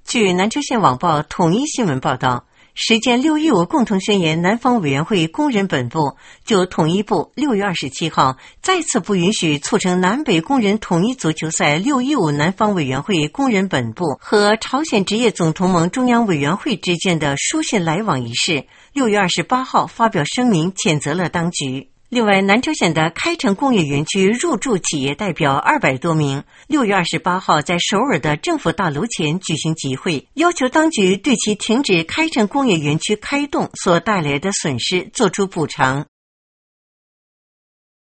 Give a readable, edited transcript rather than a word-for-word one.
据南朝鲜网报统一新闻报道，实践6.15共同宣言南方委员会工人本部就统一部6月27号再次不允许促成南北工人统一足球赛6.15南方委员会工人本部和朝鲜职业总同盟中央委员会之间的书信来往一事，6月28号发表声明谴责了当局。另外，南朝鲜的开城工业园区入驻企业代表200多名6月28号在首尔的政府大楼前举行集会，要求当局对其停止开城工业园区开动所带来的损失作出补偿。